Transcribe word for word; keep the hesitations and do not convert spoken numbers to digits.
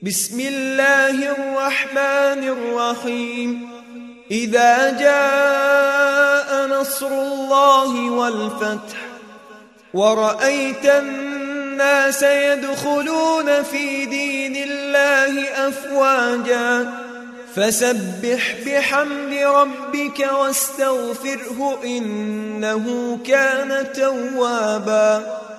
بسم الله الرحمن الرحيم إذا جاء نصر الله والفتح ورأيت الناس يدخلون في دين الله أفواجا فسبح بحمد ربك واستغفره إنه كان توابا.